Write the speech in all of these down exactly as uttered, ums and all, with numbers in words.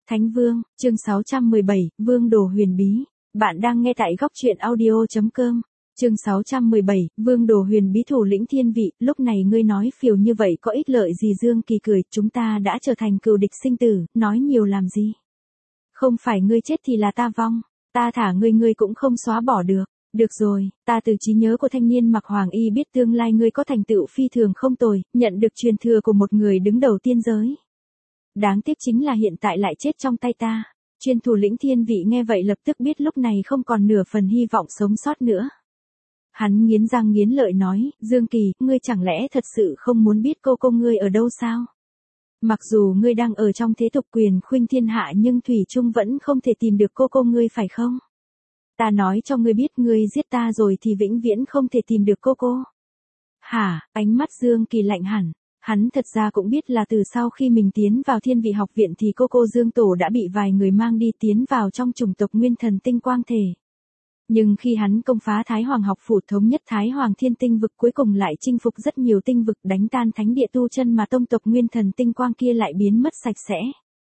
Thánh Vương, chương sáu trăm mười bảy, Vương Đồ Huyền Bí. Bạn đang nghe tại góc truyện audio chấm com. Chương sáu trăm mười bảy, Vương Đồ Huyền Bí thủ lĩnh thiên vị, lúc này ngươi nói phiều như vậy có ích lợi gì? Dương Kỳ cười, chúng ta đã trở thành cừu địch sinh tử, nói nhiều làm gì? Không phải ngươi chết thì là ta vong, ta thả ngươi ngươi cũng không xóa bỏ được. Được rồi, ta từ trí nhớ của thanh niên mặc hoàng y biết tương lai ngươi có thành tựu phi thường không tồi, nhận được truyền thừa của một người đứng đầu tiên giới. Đáng tiếc chính là hiện tại lại chết trong tay ta. Chuyên thủ lĩnh thiên vị nghe vậy lập tức biết lúc này không còn nửa phần hy vọng sống sót nữa. Hắn nghiến răng nghiến lợi nói, Dương Kỳ, ngươi chẳng lẽ thật sự không muốn biết cô cô ngươi ở đâu sao? Mặc dù ngươi đang ở trong thế tục quyền khuynh thiên hạ nhưng thủy chung vẫn không thể tìm được cô cô ngươi phải không? Ta nói cho ngươi biết ngươi giết ta rồi thì vĩnh viễn không thể tìm được cô cô. Hả? Ánh mắt Dương Kỳ lạnh hẳn. Hắn thật ra cũng biết là từ sau khi mình tiến vào thiên vị học viện thì cô cô Dương Tổ đã bị vài người mang đi tiến vào trong chủng tộc nguyên thần tinh quang thể. Nhưng khi hắn công phá Thái Hoàng học phủ thống nhất Thái Hoàng thiên tinh vực cuối cùng lại chinh phục rất nhiều tinh vực đánh tan thánh địa tu chân mà tông tộc nguyên thần tinh quang kia lại biến mất sạch sẽ.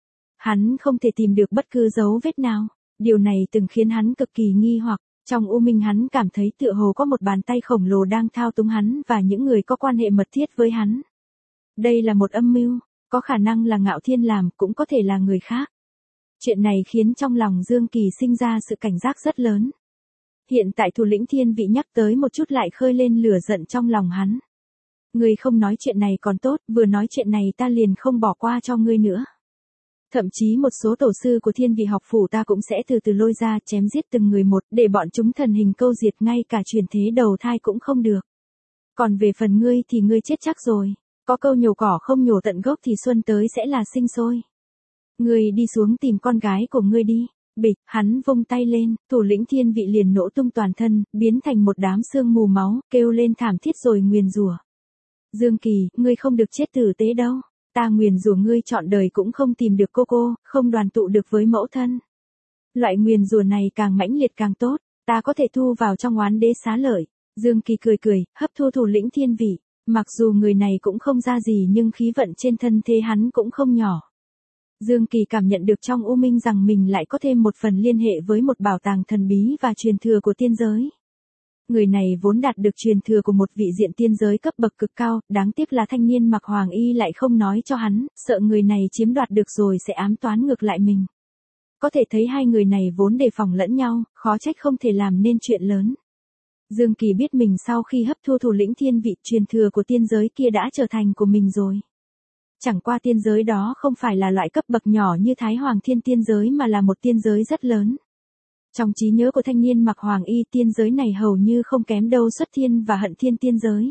Hắn không thể tìm được bất cứ dấu vết nào. Điều này từng khiến hắn cực kỳ nghi hoặc. Trong u minh hắn cảm thấy tựa hồ có một bàn tay khổng lồ đang thao túng hắn và những người có quan hệ mật thiết với hắn. Đây là một âm mưu, có khả năng là Ngạo Thiên làm, cũng có thể là người khác. Chuyện này khiến trong lòng Dương Kỳ sinh ra sự cảnh giác rất lớn. Hiện tại thủ lĩnh thiên vị nhắc tới một chút lại khơi lên lửa giận trong lòng hắn. Ngươi không nói chuyện này còn tốt, vừa nói chuyện này ta liền không bỏ qua cho ngươi nữa. Thậm chí một số tổ sư của thiên vị học phủ ta cũng sẽ từ từ lôi ra chém giết từng người một để bọn chúng thần hình câu diệt ngay cả truyền thế đầu thai cũng không được. Còn về phần ngươi thì ngươi chết chắc rồi. Có câu nhổ cỏ không nhổ tận gốc thì xuân tới sẽ là sinh sôi. Ngươi đi xuống tìm con gái của ngươi đi. Bịch, hắn vung tay lên, thủ lĩnh thiên vị liền nổ tung toàn thân, biến thành một đám sương mù máu, kêu lên thảm thiết rồi nguyền rủa. Dương Kỳ, ngươi không được chết tử tế đâu. Ta nguyền rủa ngươi trọn đời cũng không tìm được cô cô, không đoàn tụ được với mẫu thân. Loại nguyền rủa này càng mãnh liệt càng tốt, ta có thể thu vào trong oán đế xá lợi. Dương Kỳ cười cười, hấp thu thủ lĩnh thiên vị. Mặc dù người này cũng không ra gì nhưng khí vận trên thân thế hắn cũng không nhỏ. Dương Kỳ cảm nhận được trong u minh rằng mình lại có thêm một phần liên hệ với một bảo tàng thần bí và truyền thừa của tiên giới. Người này vốn đạt được truyền thừa của một vị diện tiên giới cấp bậc cực cao, đáng tiếc là thanh niên mặc hoàng y lại không nói cho hắn, sợ người này chiếm đoạt được rồi sẽ ám toán ngược lại mình. Có thể thấy hai người này vốn đề phòng lẫn nhau, khó trách không thể làm nên chuyện lớn. Dương Kỳ biết mình sau khi hấp thu thủ lĩnh thiên vị truyền thừa của tiên giới kia đã trở thành của mình rồi. Chẳng qua tiên giới đó không phải là loại cấp bậc nhỏ như Thái Hoàng thiên tiên giới mà là một tiên giới rất lớn. Trong trí nhớ của thanh niên mặc hoàng y tiên giới này hầu như không kém đâu Xuất Thiên và Hận Thiên tiên giới.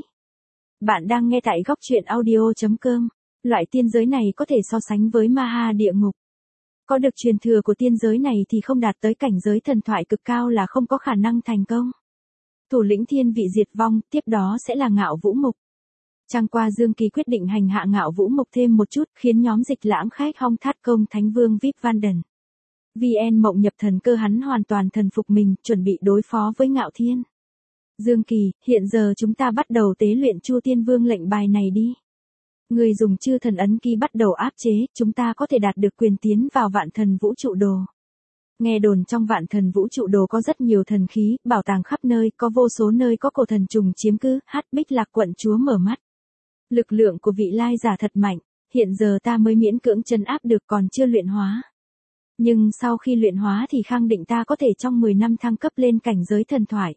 Bạn đang nghe tại góc truyện audio chấm com. Loại tiên giới này có thể so sánh với Ma Ha địa ngục. Có được truyền thừa của tiên giới này thì không đạt tới cảnh giới thần thoại cực cao là không có khả năng thành công. Thủ lĩnh thiên vị diệt vong, tiếp đó sẽ là Ngạo Vũ Mục. Chẳng qua Dương Kỳ quyết định hành hạ Ngạo Vũ Mục thêm một chút, khiến nhóm dịch lãm khách Hong Thát Công Thánh Vương vê i pê Vanden. vê en Mộng Nhập Thần Cơ hắn hoàn toàn thần phục mình, chuẩn bị đối phó với Ngạo Thiên. Dương Kỳ, hiện giờ chúng ta bắt đầu tế luyện Chu Tiên Vương lệnh bài này đi. Người dùng chư thần ấn ký bắt đầu áp chế, chúng ta có thể đạt được quyền tiến vào vạn thần vũ trụ đồ. Nghe đồn trong vạn thần vũ trụ đồ có rất nhiều thần khí, bảo tàng khắp nơi, có vô số nơi có cổ thần trùng chiếm cứ, hát Bích Lạc quận chúa mở mắt. Lực lượng của vị lai giả thật mạnh, hiện giờ ta mới miễn cưỡng trấn áp được còn chưa luyện hóa. Nhưng sau khi luyện hóa thì khẳng định ta có thể trong mười năm thăng cấp lên cảnh giới thần thoại.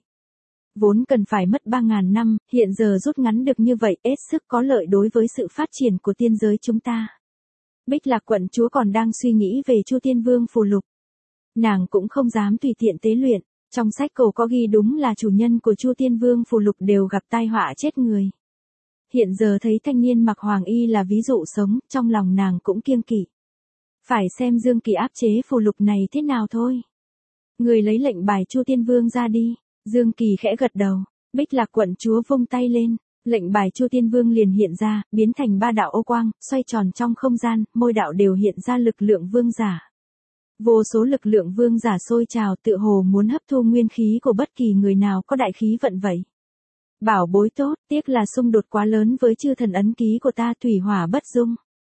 Vốn cần phải mất ba ngàn năm, hiện giờ rút ngắn được như vậy, hết sức có lợi đối với sự phát triển của tiên giới chúng ta. Bích Lạc quận chúa còn đang suy nghĩ về Chu Tiên Vương phù lục. Nàng cũng không dám tùy tiện tế luyện, trong sách cổ có ghi đúng là chủ nhân của Chu Tiên Vương phù lục đều gặp tai họa chết người. Hiện giờ thấy thanh niên mặc hoàng y là ví dụ sống, trong lòng nàng cũng kiêng kỵ. Phải xem Dương Kỳ áp chế phù lục này thế nào thôi. Người lấy lệnh bài Chu Tiên Vương ra đi. Dương Kỳ khẽ gật đầu, Bích Lạc quận chúa vung tay lên, lệnh bài Chu Tiên Vương liền hiện ra, biến thành ba đạo ô quang, xoay tròn trong không gian, mỗi đạo đều hiện ra lực lượng vương giả. Vô số lực lượng vương giả sôi trào tựa hồ muốn hấp thu nguyên khí của bất kỳ người nào có đại khí vận vậy. Bảo bối tốt, tiếc là xung đột quá lớn với chư thần ấn ký của ta thủy hỏa bất dung.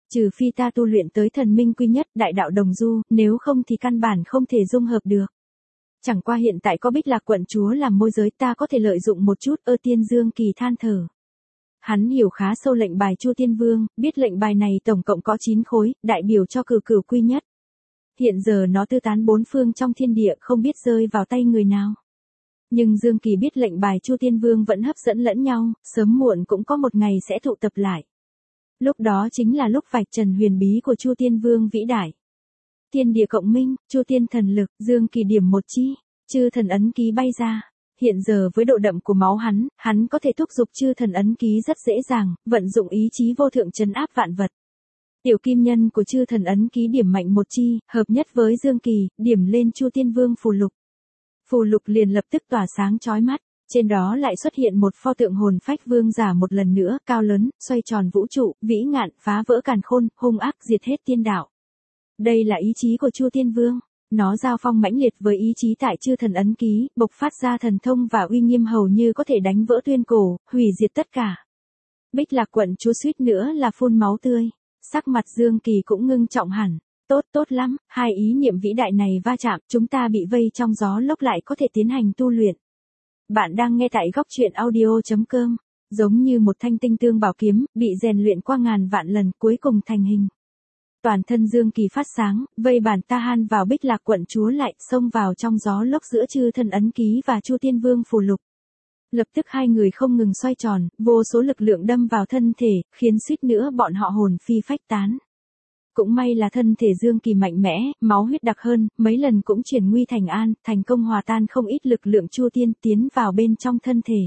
Trừ phi ta tu luyện tới thần minh quy nhất, đại đạo đồng du, nếu không thì căn bản không thể dung hợp được. Chẳng qua hiện tại có Bích Lạc quận chúa làm môi giới, ta có thể lợi dụng một chút. Ơ Tiên Dương Kỳ than thở. Hắn hiểu khá sâu lệnh bài Chu Tiên Vương, biết lệnh bài này tổng cộng có chín khối, đại biểu cho cửu cửu quy nhất. Hiện giờ nó tư tán bốn phương trong thiên địa, không biết rơi vào tay người nào. Nhưng Dương Kỳ biết lệnh bài Chu Tiên Vương vẫn hấp dẫn lẫn nhau, sớm muộn cũng có một ngày sẽ tụ tập lại. Lúc đó chính là lúc vạch trần huyền bí của Chu Tiên Vương vĩ đại. Thiên địa cộng minh, Chu Tiên thần lực, Dương Kỳ điểm một chi, chư thần ấn ký bay ra. Hiện giờ với độ đậm của máu hắn, hắn có thể thúc giục chư thần ấn ký rất dễ dàng, vận dụng ý chí vô thượng trấn áp vạn vật. Tiểu kim nhân của chư thần ấn ký điểm mạnh một chi, hợp nhất với Dương Kỳ, điểm lên Chu Tiên Vương phù lục. Phù lục liền lập tức tỏa sáng chói mắt, trên đó lại xuất hiện một pho tượng hồn phách vương giả một lần nữa, cao lớn, xoay tròn vũ trụ, vĩ ngạn, phá vỡ càn khôn, hung ác diệt hết tiên đạo. Đây là ý chí của Chu Tiên Vương, nó giao phong mãnh liệt với ý chí tại chư thần ấn ký, bộc phát ra thần thông và uy nghiêm hầu như có thể đánh vỡ tuyên cổ, hủy diệt tất cả. Bích Lạc quận chúa suýt nữa là phun máu tươi, sắc mặt Dương Kỳ cũng ngưng trọng hẳn. Tốt, tốt lắm, hai ý niệm vĩ đại này va chạm, chúng ta bị vây trong gió lốc lại có thể tiến hành tu luyện. Bạn đang nghe tại góc truyện audio chấm com, giống như một thanh tinh tương bảo kiếm, bị rèn luyện qua ngàn vạn lần cuối cùng thành hình. Toàn thân Dương Kỳ phát sáng, vây bản ta han vào Bích Lạc quận chúa lại, xông vào trong gió lốc giữa chư thần ấn ký và Chu Tiên Vương phù lục. Lập tức hai người không ngừng xoay tròn, vô số lực lượng đâm vào thân thể, khiến suýt nữa bọn họ hồn phi phách tán. Cũng may là thân thể Dương Kỳ mạnh mẽ, máu huyết đặc hơn, mấy lần cũng chuyển nguy thành an, thành công hòa tan không ít lực lượng Chu Tiên tiến vào bên trong thân thể.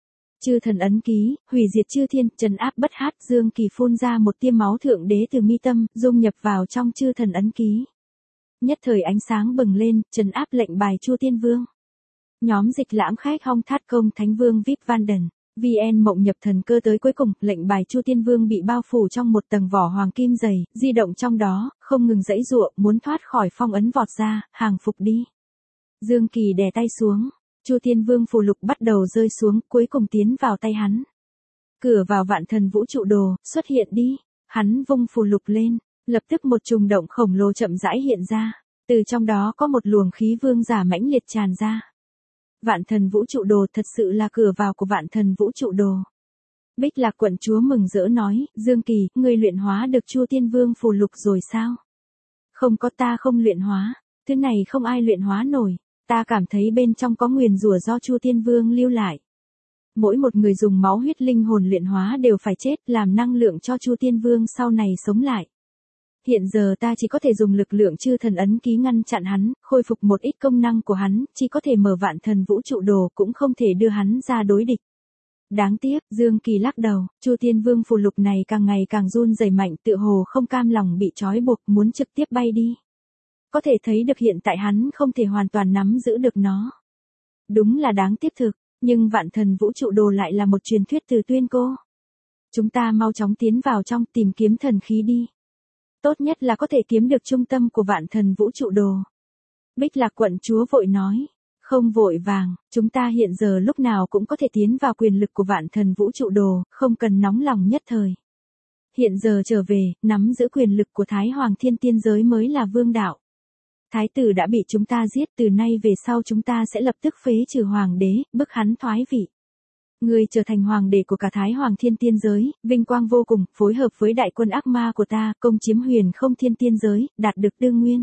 Chư thần ấn ký, hủy diệt chư thiên, trấn áp bất hát, Dương Kỳ phun ra một tia máu thượng đế từ mi tâm, dung nhập vào trong chư thần ấn ký. Nhất thời ánh sáng bừng lên, trấn áp lệnh bài Chu Tiên Vương. Nhóm dịch lãm khách Hong Thát Công Thánh Vương vê i pê Vanden, vê en mộng nhập thần cơ tới cuối cùng, lệnh bài Chu Tiên Vương bị bao phủ trong một tầng vỏ hoàng kim dày, di động trong đó, không ngừng giãy giụa, muốn thoát khỏi phong ấn vọt ra, hàng phục đi. Dương Kỳ đè tay xuống, Chu Tiên Vương phù lục bắt đầu rơi xuống, cuối cùng tiến vào tay hắn. Cửa vào vạn thần vũ trụ đồ, xuất hiện đi. Hắn vung phù lục lên, lập tức một trùng động khổng lồ chậm rãi hiện ra, từ trong đó có một luồng khí vương giả mãnh liệt tràn ra. Vạn thần vũ trụ đồ thật sự là cửa vào của vạn thần vũ trụ đồ. Bích Lạc quận chúa mừng rỡ nói, Dương Kỳ, ngươi luyện hóa được Chu Tiên Vương phù lục rồi sao? Không có, ta không luyện hóa, thứ này không ai luyện hóa nổi, ta cảm thấy bên trong có nguyền rủa do Chu Tiên Vương lưu lại. Mỗi một người dùng máu huyết linh hồn luyện hóa đều phải chết, làm năng lượng cho Chu Tiên Vương sau này sống lại. Hiện giờ ta chỉ có thể dùng lực lượng chư thần ấn ký ngăn chặn hắn, khôi phục một ít công năng của hắn, chỉ có thể mở vạn thần vũ trụ đồ, cũng không thể đưa hắn ra đối địch. Đáng tiếc, Dương Kỳ lắc đầu, Chu Tiên Vương phù lục này càng ngày càng run rẩy mạnh, tựa hồ không cam lòng bị trói buộc, muốn trực tiếp bay đi. Có thể thấy được hiện tại hắn không thể hoàn toàn nắm giữ được nó. Đúng là đáng tiếc thực, nhưng vạn thần vũ trụ đồ lại là một truyền thuyết từ Tuyên Cô. Chúng ta mau chóng tiến vào trong, tìm kiếm thần khí đi. Tốt nhất là có thể kiếm được trung tâm của vạn thần vũ trụ đồ. Bích Lạc quận chúa vội nói, không vội vàng, chúng ta hiện giờ lúc nào cũng có thể tiến vào quyền lực của vạn thần vũ trụ đồ, không cần nóng lòng nhất thời. Hiện giờ trở về, nắm giữ quyền lực của Thái Hoàng Thiên Tiên giới mới là vương đạo. Thái tử đã bị chúng ta giết, từ nay về sau chúng ta sẽ lập tức phế trừ hoàng đế, bức hắn thoái vị. Ngươi trở thành hoàng đế của cả Thái Hoàng Thiên Tiên giới, vinh quang vô cùng, phối hợp với đại quân ác ma của ta, công chiếm huyền không thiên tiên giới, đạt được đương nguyên.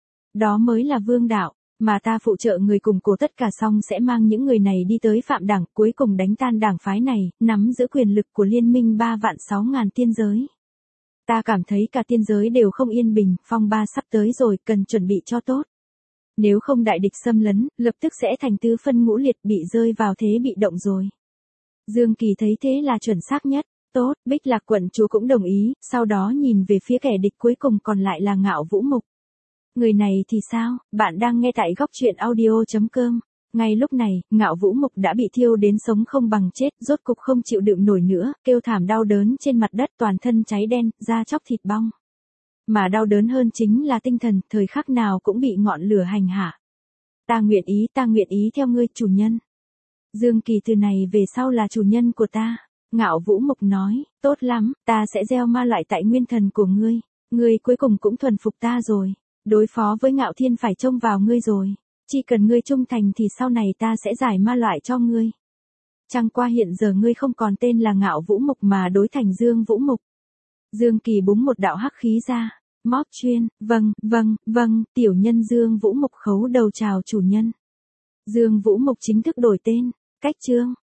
Đó mới là vương đạo, mà ta phụ trợ người cùng cổ tất cả xong sẽ mang những người này đi tới phạm đảng, cuối cùng đánh tan đảng phái này, nắm giữ quyền lực của liên minh ba vạn sáu ngàn tiên giới. Ta cảm thấy cả tiên giới đều không yên bình, phong ba sắp tới rồi, cần chuẩn bị cho tốt. Nếu không đại địch xâm lấn, lập tức sẽ thành tứ phân ngũ liệt, bị rơi vào thế bị động rồi. Dương Kỳ thấy thế là chuẩn xác nhất, tốt, Bích Lạc quận chúa cũng đồng ý, sau đó nhìn về phía kẻ địch cuối cùng còn lại là Ngạo Vũ Mục. Người này thì sao, bạn đang nghe tại góc truyện audio chấm com. Ngay lúc này, Ngạo Vũ Mục đã bị thiêu đến sống không bằng chết, rốt cục không chịu đựng nổi nữa, kêu thảm đau đớn trên mặt đất, toàn thân cháy đen, da chóc thịt bong. Mà đau đớn hơn chính là tinh thần, thời khắc nào cũng bị ngọn lửa hành hạ. Ta nguyện ý, ta nguyện ý theo ngươi, chủ nhân. Dương Kỳ từ này về sau là chủ nhân của ta. Ngạo Vũ Mục nói, tốt lắm, ta sẽ gieo ma loại tại nguyên thần của ngươi. Ngươi cuối cùng cũng thuần phục ta rồi. Đối phó với Ngạo Thiên phải trông vào ngươi rồi. Chỉ cần ngươi trung thành thì sau này ta sẽ giải ma loại cho ngươi. Chẳng qua hiện giờ ngươi không còn tên là Ngạo Vũ Mục mà đối thành Dương Vũ Mục. Dương Kỳ búng một đạo hắc khí ra. Móp chuyên, vâng, vâng, vâng, tiểu nhân Dương Vũ Mục khấu đầu chào chủ nhân. Dương Vũ Mục chính thức đổi tên. Cách chương.